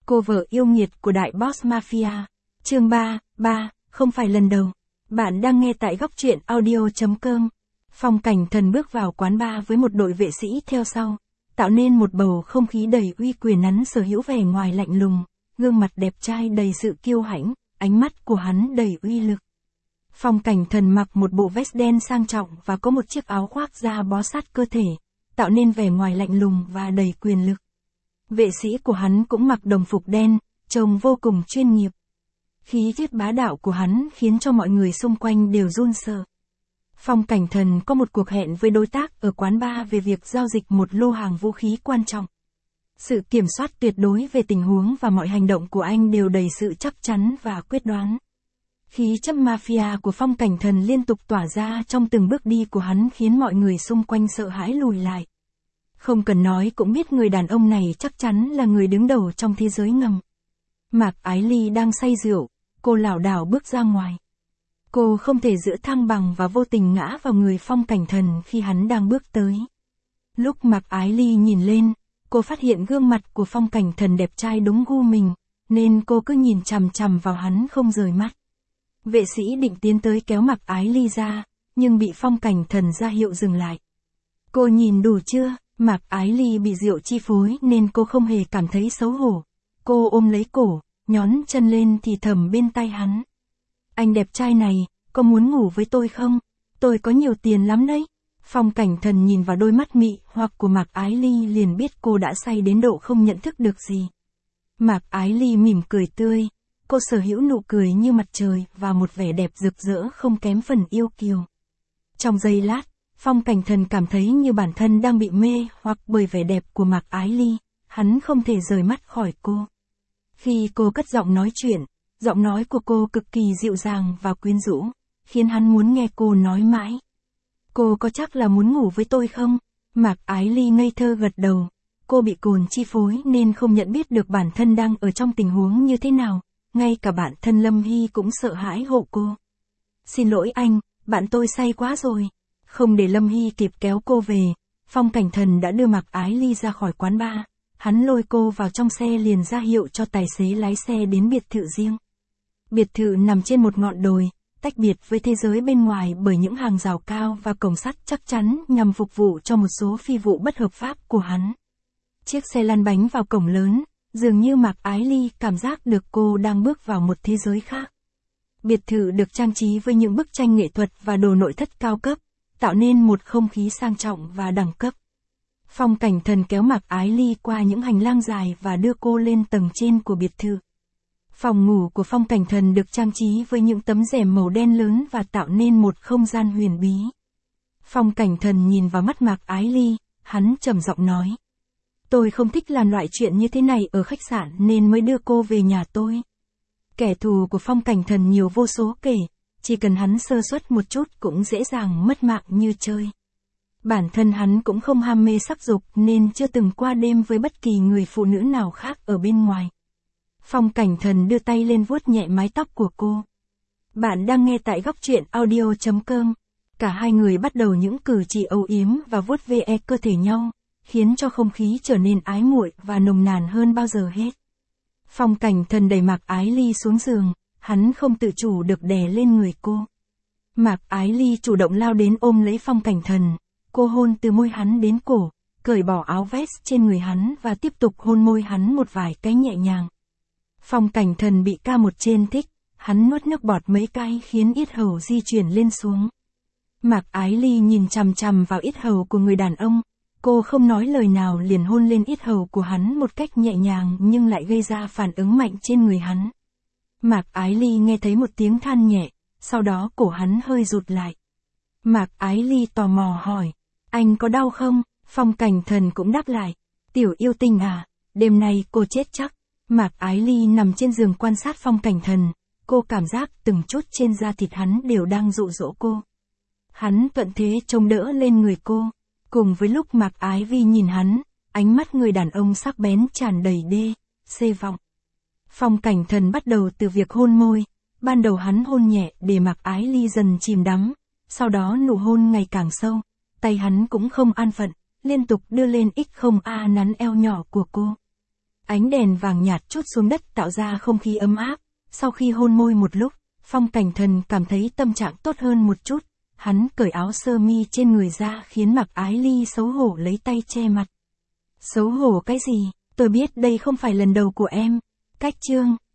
Cô vợ yêu nghiệt của đại boss mafia. Chương 3, không phải lần đầu. Bạn đang nghe tại góc truyện audio.com. Phong Cảnh Thần bước vào quán bar với một đội vệ sĩ theo sau, tạo nên một bầu không khí đầy uy quyền. Hắn sở hữu vẻ ngoài lạnh lùng, gương mặt đẹp trai đầy sự kiêu hãnh, ánh mắt của hắn đầy uy lực. Phong Cảnh Thần mặc một bộ vest đen sang trọng và có một chiếc áo khoác da bó sát cơ thể, tạo nên vẻ ngoài lạnh lùng và đầy quyền lực. Vệ sĩ của hắn cũng mặc đồng phục đen, trông vô cùng chuyên nghiệp. Khí chất bá đạo của hắn khiến cho mọi người xung quanh đều run sợ. Phong Cảnh Thần có một cuộc hẹn với đối tác ở quán bar về việc giao dịch một lô hàng vũ khí quan trọng. Sự kiểm soát tuyệt đối về tình huống và mọi hành động của anh đều đầy sự chắc chắn và quyết đoán. Khí chất mafia của Phong Cảnh Thần liên tục tỏa ra trong từng bước đi của hắn khiến mọi người xung quanh sợ hãi lùi lại. Không cần nói cũng biết người đàn ông này chắc chắn là người đứng đầu trong thế giới ngầm. Mạc Ái Ly đang say rượu, cô lảo đảo bước ra ngoài. Cô không thể giữ thăng bằng và vô tình ngã vào người Phong Cảnh Thần khi hắn đang bước tới. Lúc Mạc Ái Ly nhìn lên, cô phát hiện gương mặt của Phong Cảnh Thần đẹp trai đúng gu mình, nên cô cứ nhìn chằm chằm vào hắn không rời mắt. Vệ sĩ định tiến tới kéo Mạc Ái Ly ra, nhưng bị Phong Cảnh Thần ra hiệu dừng lại. Cô nhìn đủ chưa? Mạc Ái Ly bị rượu chi phối nên cô không hề cảm thấy xấu hổ. Cô ôm lấy cổ, nhón chân lên thì thầm bên tai hắn. Anh đẹp trai này, có muốn ngủ với tôi không? Tôi có nhiều tiền lắm đấy. Phong Cảnh Thần nhìn vào đôi mắt mị hoặc của Mạc Ái Ly liền biết cô đã say đến độ không nhận thức được gì. Mạc Ái Ly mỉm cười tươi, cô sở hữu nụ cười như mặt trời và một vẻ đẹp rực rỡ không kém phần yêu kiều. Trong giây lát, Phong Cảnh Thần cảm thấy như bản thân đang bị mê hoặc bởi vẻ đẹp của Mạc Ái Ly, hắn không thể rời mắt khỏi cô. Khi cô cất giọng nói chuyện, giọng nói của cô cực kỳ dịu dàng và quyến rũ, khiến hắn muốn nghe cô nói mãi. Cô có chắc là muốn ngủ với tôi không? Mạc Ái Ly ngây thơ gật đầu, cô bị cồn chi phối nên không nhận biết được bản thân đang ở trong tình huống như thế nào, ngay cả bản thân Lâm Hy cũng sợ hãi hộ cô. Xin lỗi anh, bạn tôi say quá rồi. Không để Lâm Hy kịp kéo cô về, Phong Cảnh Thần đã đưa Mạc Ái Ly ra khỏi quán bar. Hắn lôi cô vào trong xe liền ra hiệu cho tài xế lái xe đến biệt thự riêng. Biệt thự nằm trên một ngọn đồi, tách biệt với thế giới bên ngoài bởi những hàng rào cao và cổng sắt chắc chắn nhằm phục vụ cho một số phi vụ bất hợp pháp của hắn. Chiếc xe lăn bánh vào cổng lớn, dường như Mạc Ái Ly cảm giác được cô đang bước vào một thế giới khác. Biệt thự được trang trí với những bức tranh nghệ thuật và đồ nội thất cao cấp, tạo nên một không khí sang trọng và đẳng cấp. Phong Cảnh Thần kéo Mạc Ái Ly qua những hành lang dài và đưa cô lên tầng trên của biệt thự. Phòng ngủ của Phong Cảnh Thần được trang trí với những tấm rèm màu đen lớn và tạo nên một không gian huyền bí. Phong Cảnh Thần nhìn vào mắt Mạc Ái Ly, hắn trầm giọng nói. Tôi không thích làm loại chuyện như thế này ở khách sạn nên mới đưa cô về nhà tôi. Kẻ thù của Phong Cảnh Thần nhiều vô số kể, chỉ cần hắn sơ suất một chút cũng dễ dàng mất mạng như chơi. Bản thân hắn cũng không ham mê sắc dục nên chưa từng qua đêm với bất kỳ người phụ nữ nào khác ở bên ngoài. Phong Cảnh Thần đưa tay lên vuốt nhẹ mái tóc của cô. Bạn đang nghe tại góc truyện audio.com. Cả hai người bắt đầu những cử chỉ âu yếm và vuốt ve cơ thể nhau, khiến cho không khí trở nên ái muội và nồng nàn hơn bao giờ hết. Phong Cảnh Thần đẩy Mạc Ái Ly xuống giường, hắn không tự chủ được đè lên người cô. Mạc Ái Ly chủ động lao đến ôm lấy Phong Cảnh Thần, cô hôn từ môi hắn đến cổ, cởi bỏ áo vest trên người hắn và tiếp tục hôn môi hắn một vài cái nhẹ nhàng. Phong Cảnh Thần bị ca một trên thích, hắn nuốt nước bọt mấy cái khiến yết hầu di chuyển lên xuống. Mạc Ái Ly nhìn chằm chằm vào yết hầu của người đàn ông, cô không nói lời nào liền hôn lên yết hầu của hắn một cách nhẹ nhàng nhưng lại gây ra phản ứng mạnh trên người hắn. Mạc Ái Ly nghe thấy một tiếng than nhẹ, sau đó cổ hắn hơi rụt lại. Mạc Ái Ly tò mò hỏi, anh có đau không? Phong Cảnh Thần cũng đáp lại, tiểu yêu tinh à, đêm nay cô chết chắc. Mạc Ái Ly nằm trên giường quan sát Phong Cảnh Thần, cô cảm giác từng chút trên da thịt hắn đều đang dụ dỗ cô. Hắn thuận thế trông đỡ lên người cô, cùng với lúc Mạc Ái Vi nhìn hắn, ánh mắt người đàn ông sắc bén tràn đầy xê vọng. Phong Cảnh Thần bắt đầu từ việc hôn môi, ban đầu hắn hôn nhẹ để Mạc Ái Ly dần chìm đắm, sau đó nụ hôn ngày càng sâu, tay hắn cũng không an phận, liên tục đưa lên không nắn eo nhỏ của cô. Ánh đèn vàng nhạt trút xuống đất tạo ra không khí ấm áp. Sau khi hôn môi một lúc, Phong Cảnh Thần cảm thấy tâm trạng tốt hơn một chút. Hắn cởi áo sơ mi trên người ra khiến Mạc Ái Ly xấu hổ lấy tay che mặt. Xấu hổ cái gì, tôi biết đây không phải lần đầu của em. Cách chương